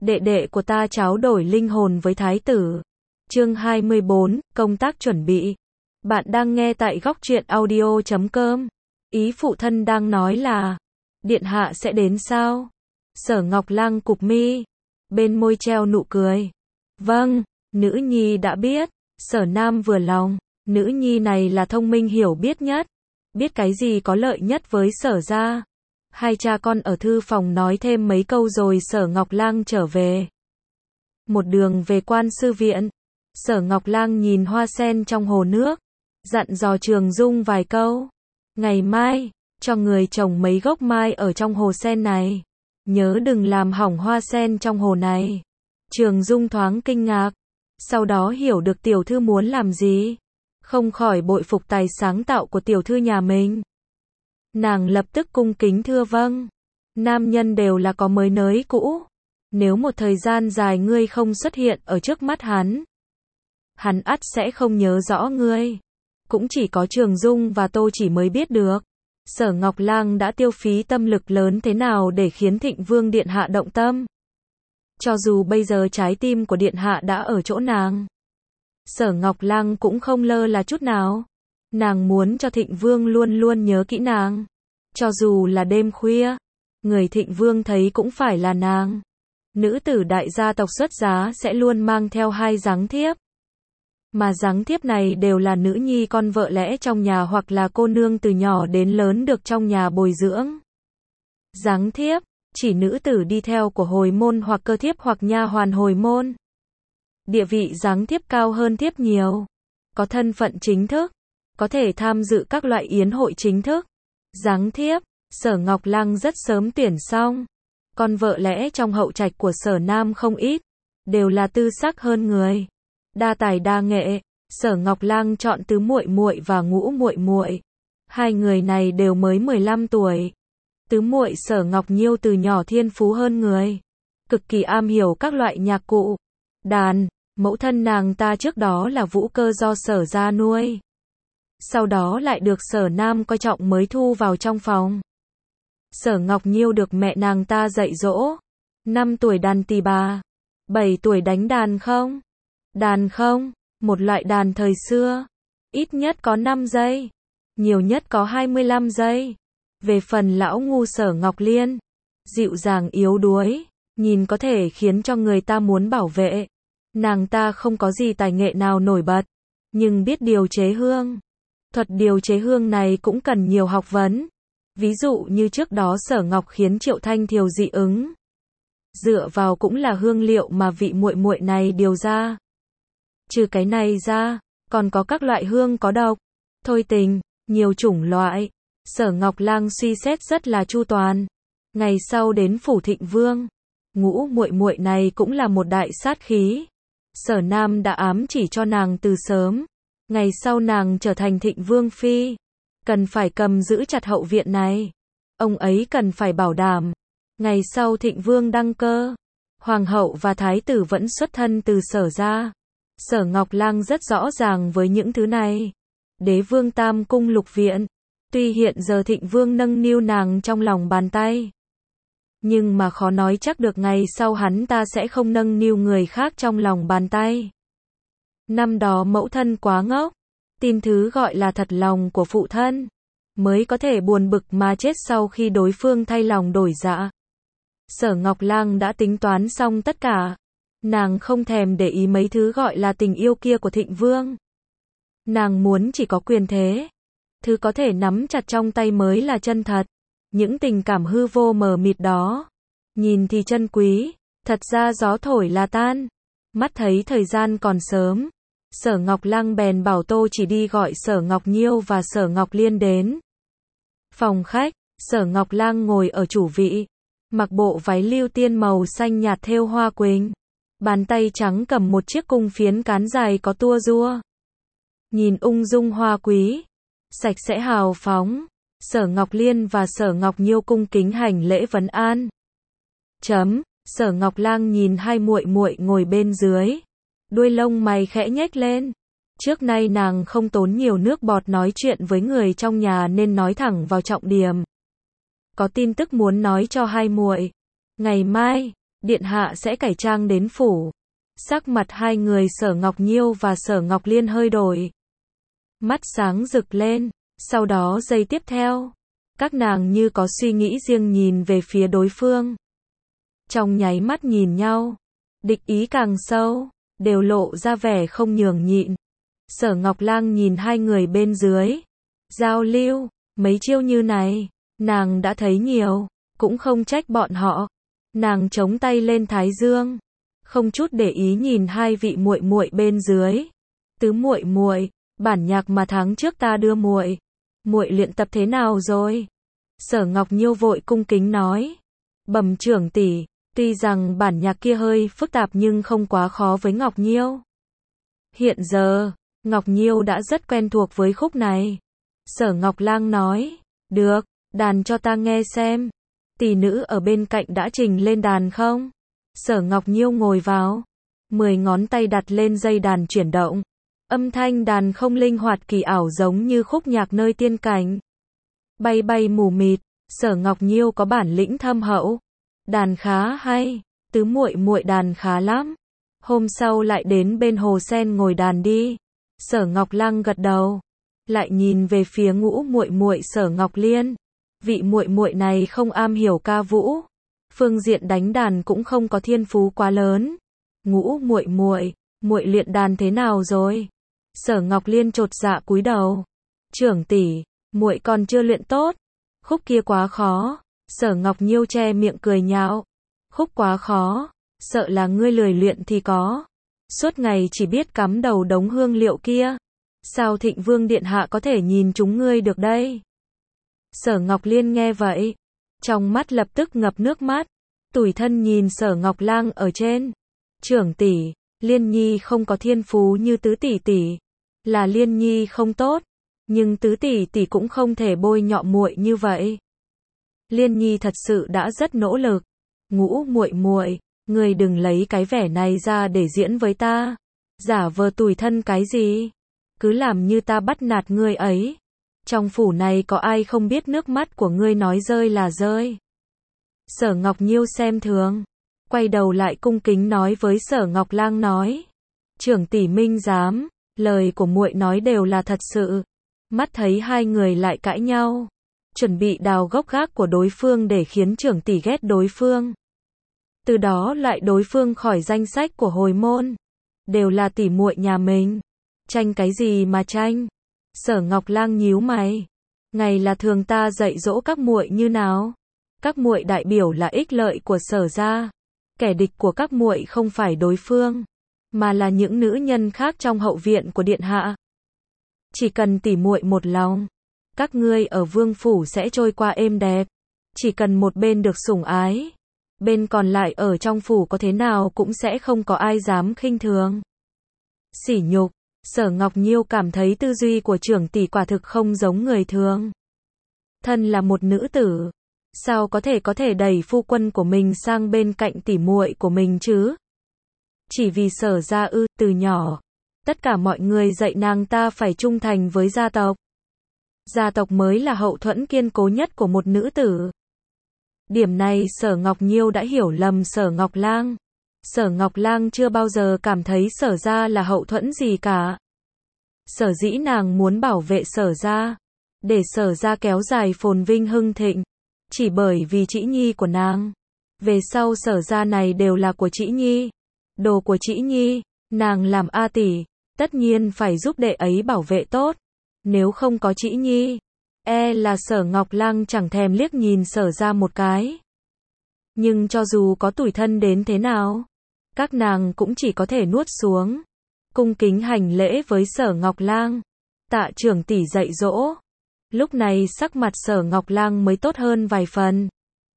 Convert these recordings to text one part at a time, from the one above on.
đệ đệ của ta tráo đổi linh hồn với thái tử. Chương 24, công tác chuẩn bị. Bạn đang nghe tại góc truyện audio.com. Ý phụ thân đang nói là, điện hạ sẽ đến sao? Sở Ngọc Lang cụp mi, bên môi treo nụ cười. Vâng, nữ nhi đã biết. Sở Nam vừa lòng, nữ nhi này là thông minh hiểu biết nhất, biết cái gì có lợi nhất với Sở gia. Hai cha con ở thư phòng nói thêm mấy câu rồi Sở Ngọc Lang trở về. Một đường về quan sư viện, Sở Ngọc Lang nhìn hoa sen trong hồ nước, dặn dò Trường Dung vài câu. Ngày mai, cho người trồng mấy gốc mai ở trong hồ sen này. Nhớ đừng làm hỏng hoa sen trong hồ này. Trường Dung thoáng kinh ngạc, sau đó hiểu được tiểu thư muốn làm gì. Không khỏi bội phục tài sáng tạo của tiểu thư nhà mình. Nàng lập tức cung kính thưa vâng. Nam nhân đều là có mới nới cũ. Nếu một thời gian dài ngươi không xuất hiện ở trước mắt hắn ắt sẽ không nhớ rõ ngươi. Cũng chỉ có Trường Dung và Tô Chỉ mới biết được. Sở Ngọc Lang đã tiêu phí tâm lực lớn thế nào để khiến Thịnh Vương Điện Hạ động tâm. Cho dù bây giờ trái tim của Điện Hạ đã ở chỗ nàng, Sở Ngọc Lang cũng không lơ là chút nào. Nàng muốn cho Thịnh Vương luôn luôn nhớ kỹ nàng. Cho dù là đêm khuya, người Thịnh Vương thấy cũng phải là nàng. Nữ tử đại gia tộc xuất giá sẽ luôn mang theo hai giáng thiếp. Mà giáng thiếp này đều là nữ nhi con vợ lẽ trong nhà hoặc là cô nương từ nhỏ đến lớn được trong nhà bồi dưỡng. Giáng thiếp, chỉ nữ tử đi theo của hồi môn hoặc cơ thiếp hoặc nha hoàn hồi môn. Địa vị giáng thiếp cao hơn thiếp nhiều. Có thân phận chính thức, có thể tham dự các loại yến hội chính thức. Giáng thiếp, Sở Ngọc Lang rất sớm tuyển xong. Con vợ lẽ trong hậu trạch của Sở Nam không ít, đều là tư sắc hơn người, đa tài đa nghệ. Sở Ngọc Lang chọn Tứ muội muội và Ngũ muội muội. Hai người này đều mới 15 tuổi. Tứ muội Sở Ngọc Nhiêu từ nhỏ thiên phú hơn người, cực kỳ am hiểu các loại nhạc cụ, đàn. Mẫu thân nàng ta trước đó là vũ cơ do Sở gia nuôi, sau đó lại được Sở Nam coi trọng mới thu vào trong phòng. Sở Ngọc Nhiêu được mẹ nàng ta dạy dỗ. 5 tuổi đàn tỳ bà, 7 tuổi đánh đàn không. Đàn không, một loại đàn thời xưa, ít nhất có 5 giây, nhiều nhất có 25 giây. Về phần lão ngu Sở Ngọc Liên, dịu dàng yếu đuối, nhìn có thể khiến cho người ta muốn bảo vệ. Nàng ta không có gì tài nghệ nào nổi bật, nhưng biết điều chế hương. Thuật điều chế hương này cũng cần nhiều học vấn. Ví dụ như trước đó Sở Ngọc khiến Triệu Thanh Thiều dị ứng, dựa vào cũng là hương liệu mà vị muội muội này điều ra. Trừ cái này ra, còn có các loại hương có độc, thôi tình, nhiều chủng loại. Sở Ngọc Lang suy xét rất là chu toàn. Ngày sau đến phủ Thịnh Vương, Ngũ muội muội này cũng là một đại sát khí. Sở Nam đã ám chỉ cho nàng từ sớm, ngày sau nàng trở thành Thịnh Vương phi, cần phải cầm giữ chặt hậu viện này. Ông ấy cần phải bảo đảm, ngày sau Thịnh Vương đăng cơ, hoàng hậu và thái tử vẫn xuất thân từ Sở gia. Sở Ngọc Lang rất rõ ràng với những thứ này. Đế vương Tam cung lục viện, tuy hiện giờ Thịnh Vương nâng niu nàng trong lòng bàn tay, nhưng mà khó nói chắc được ngày sau hắn ta sẽ không nâng niu người khác trong lòng bàn tay. Năm đó mẫu thân quá ngốc, tin thứ gọi là thật lòng của phụ thân, mới có thể buồn bực mà chết sau khi đối phương thay lòng đổi dạ. Sở Ngọc Lang đã tính toán xong tất cả. Nàng không thèm để ý mấy thứ gọi là tình yêu kia của Thịnh Vương. Nàng muốn chỉ có quyền thế. Thứ có thể nắm chặt trong tay mới là chân thật. Những tình cảm hư vô mờ mịt đó, nhìn thì chân quý, thật ra gió thổi là tan. Mắt thấy thời gian còn sớm, Sở Ngọc Lang bèn bảo Tô Chỉ đi gọi Sở Ngọc Nhiêu và Sở Ngọc Liên đến. Phòng khách, Sở Ngọc Lang ngồi ở chủ vị, mặc bộ váy lưu tiên màu xanh nhạt thêu hoa quỳnh. Bàn tay trắng cầm một chiếc cung phiến cán dài có tua rua. Nhìn ung dung hoa quý, sạch sẽ hào phóng. Sở Ngọc Liên và Sở Ngọc Nhiêu cung kính hành lễ vấn an. Sở Ngọc Lang nhìn hai muội muội ngồi bên dưới, đuôi lông mày khẽ nhếch lên. Trước nay nàng không tốn nhiều nước bọt nói chuyện với người trong nhà nên nói thẳng vào trọng điểm. Có tin tức muốn nói cho hai muội. Ngày mai, điện hạ sẽ cải trang đến phủ. Sắc mặt hai người Sở Ngọc Nhiêu và Sở Ngọc Liên hơi đổi. Mắt sáng rực lên, sau đó giây tiếp theo, các nàng như có suy nghĩ riêng nhìn về phía đối phương. Trong nháy mắt nhìn nhau, địch ý càng sâu, đều lộ ra vẻ không nhường nhịn. Sở Ngọc Lang nhìn hai người bên dưới, giao lưu, mấy chiêu như này, nàng đã thấy nhiều, cũng không trách bọn họ. Nàng chống tay lên thái dương, không chút để ý nhìn hai vị muội muội bên dưới. Tứ muội muội, bản nhạc mà tháng trước ta đưa muội, muội luyện tập thế nào rồi? Sở Ngọc Nhiêu vội cung kính nói, bẩm trưởng tỷ, tuy rằng bản nhạc kia hơi phức tạp nhưng không quá khó với Ngọc Nhiêu. Hiện giờ, Ngọc Nhiêu đã rất quen thuộc với khúc này. Sở Ngọc Lang nói, được, đàn cho ta nghe xem. Tỷ nữ ở bên cạnh đã trình lên đàn không? Sở Ngọc Nhiêu ngồi vào, 10 ngón tay đặt lên dây đàn chuyển động. Âm thanh đàn không linh hoạt kỳ ảo giống như khúc nhạc nơi tiên cảnh. Bay bay mù mịt, Sở Ngọc Nhiêu có bản lĩnh thâm hậu. Đàn khá hay, tứ muội muội đàn khá lắm. Hôm sau lại đến bên hồ sen ngồi đàn đi. Sở Ngọc Lang gật đầu, lại nhìn về phía ngũ muội muội Sở Ngọc Liên. Vị muội muội này không am hiểu ca vũ, phương diện đánh đàn cũng không có thiên phú quá lớn. Ngũ muội muội, muội luyện đàn thế nào rồi? Sở Ngọc Liên chột dạ cúi đầu. Trưởng tỷ, muội còn chưa luyện tốt. Khúc kia quá khó. Sở Ngọc Nhiêu che miệng cười nhạo. Khúc quá khó, sợ là ngươi lười luyện thì có. Suốt ngày chỉ biết cắm đầu đống hương liệu kia. Sao Thịnh Vương điện hạ có thể nhìn chúng ngươi được đây? Sở Ngọc Liên nghe vậy, trong mắt lập tức ngập nước mắt, tủi thân nhìn Sở Ngọc Lang ở trên. Trưởng tỷ, Liên Nhi không có thiên phú như tứ tỷ tỷ, là Liên Nhi không tốt, nhưng tứ tỷ tỷ cũng không thể bôi nhọ muội như vậy. Liên Nhi thật sự đã rất nỗ lực. Ngũ muội muội, ngươi đừng lấy cái vẻ này ra để diễn với ta, giả vờ tủi thân cái gì, cứ làm như ta bắt nạt ngươi ấy. Trong phủ này có ai không biết nước mắt của ngươi nói rơi là rơi. Sở Ngọc Nhiêu xem thường, quay đầu lại cung kính nói với Sở Ngọc Lang nói, trưởng tỷ minh giám, lời của muội nói đều là thật sự. Mắt thấy hai người lại cãi nhau, chuẩn bị đào gốc gác của đối phương để khiến trưởng tỷ ghét đối phương, từ đó loại đối phương khỏi danh sách của hồi môn. Đều là tỷ muội nhà mình, tranh cái gì mà tranh? Sở Ngọc Lang nhíu mày, ngày là thường ta dạy dỗ các muội như nào? Các muội đại biểu là ích lợi của Sở gia, kẻ địch của các muội không phải đối phương, mà là những nữ nhân khác trong hậu viện của điện hạ. Chỉ cần tỷ muội một lòng, các ngươi ở vương phủ sẽ trôi qua êm đẹp. Chỉ cần một bên được sủng ái, bên còn lại ở trong phủ có thế nào cũng sẽ không có ai dám khinh thường. Sỉ nhục. Sở Ngọc Nhiêu cảm thấy tư duy của trưởng tỷ quả thực không giống người thường. Thân là một nữ tử, sao có thể đẩy phu quân của mình sang bên cạnh tỷ muội của mình chứ? Chỉ vì Sở gia ư? Từ nhỏ, tất cả mọi người dạy nàng ta phải trung thành với gia tộc. Gia tộc mới là hậu thuẫn kiên cố nhất của một nữ tử. Điểm này Sở Ngọc Nhiêu đã hiểu lầm Sở Ngọc Lang. Sở Ngọc Lang chưa bao giờ cảm thấy Sở gia là hậu thuẫn gì cả. Sở dĩ nàng muốn bảo vệ Sở gia, để Sở gia kéo dài phồn vinh hưng thịnh, chỉ bởi vì Trĩ Nhi của nàng. Về sau Sở gia này đều là của Trĩ Nhi, đồ của Trĩ Nhi, nàng làm A tỷ, tất nhiên phải giúp đệ ấy bảo vệ tốt. Nếu không có Trĩ Nhi, là Sở Ngọc Lang chẳng thèm liếc nhìn Sở gia một cái. Nhưng cho dù có tủi thân đến thế nào, các nàng cũng chỉ có thể nuốt xuống, cung kính hành lễ với Sở Ngọc Lang. Tạ trưởng tỷ dạy dỗ. Lúc này sắc mặt Sở Ngọc Lang mới tốt hơn vài phần.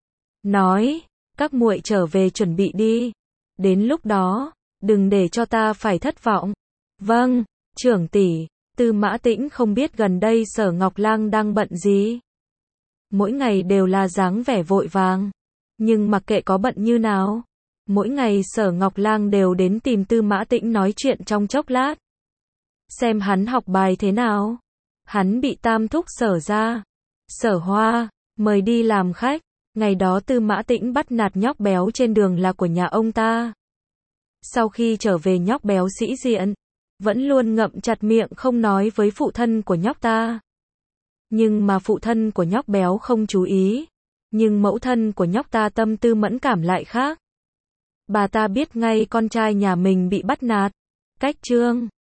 Nói, các muội trở về chuẩn bị đi. Đến lúc đó, đừng để cho ta phải thất vọng. Vâng, trưởng tỷ. Tư Mã Tĩnh không biết gần đây Sở Ngọc Lang đang bận gì. Mỗi ngày đều là dáng vẻ vội vàng. Nhưng mặc kệ có bận như nào, mỗi ngày Sở Ngọc Lang đều đến tìm Tư Mã Tĩnh nói chuyện trong chốc lát. Xem hắn học bài thế nào. Hắn bị tam thúc Sở gia, Sở Hoa, mời đi làm khách. Ngày đó Tư Mã Tĩnh bắt nạt nhóc béo trên đường là của nhà ông ta. Sau khi trở về nhóc béo sĩ diện, vẫn luôn ngậm chặt miệng không nói với phụ thân của nhóc ta. Nhưng mà phụ thân của nhóc béo không chú ý. Nhưng mẫu thân của nhóc ta tâm tư mẫn cảm lại khác. Bà ta biết ngay con trai nhà mình bị bắt nạt. Cách chương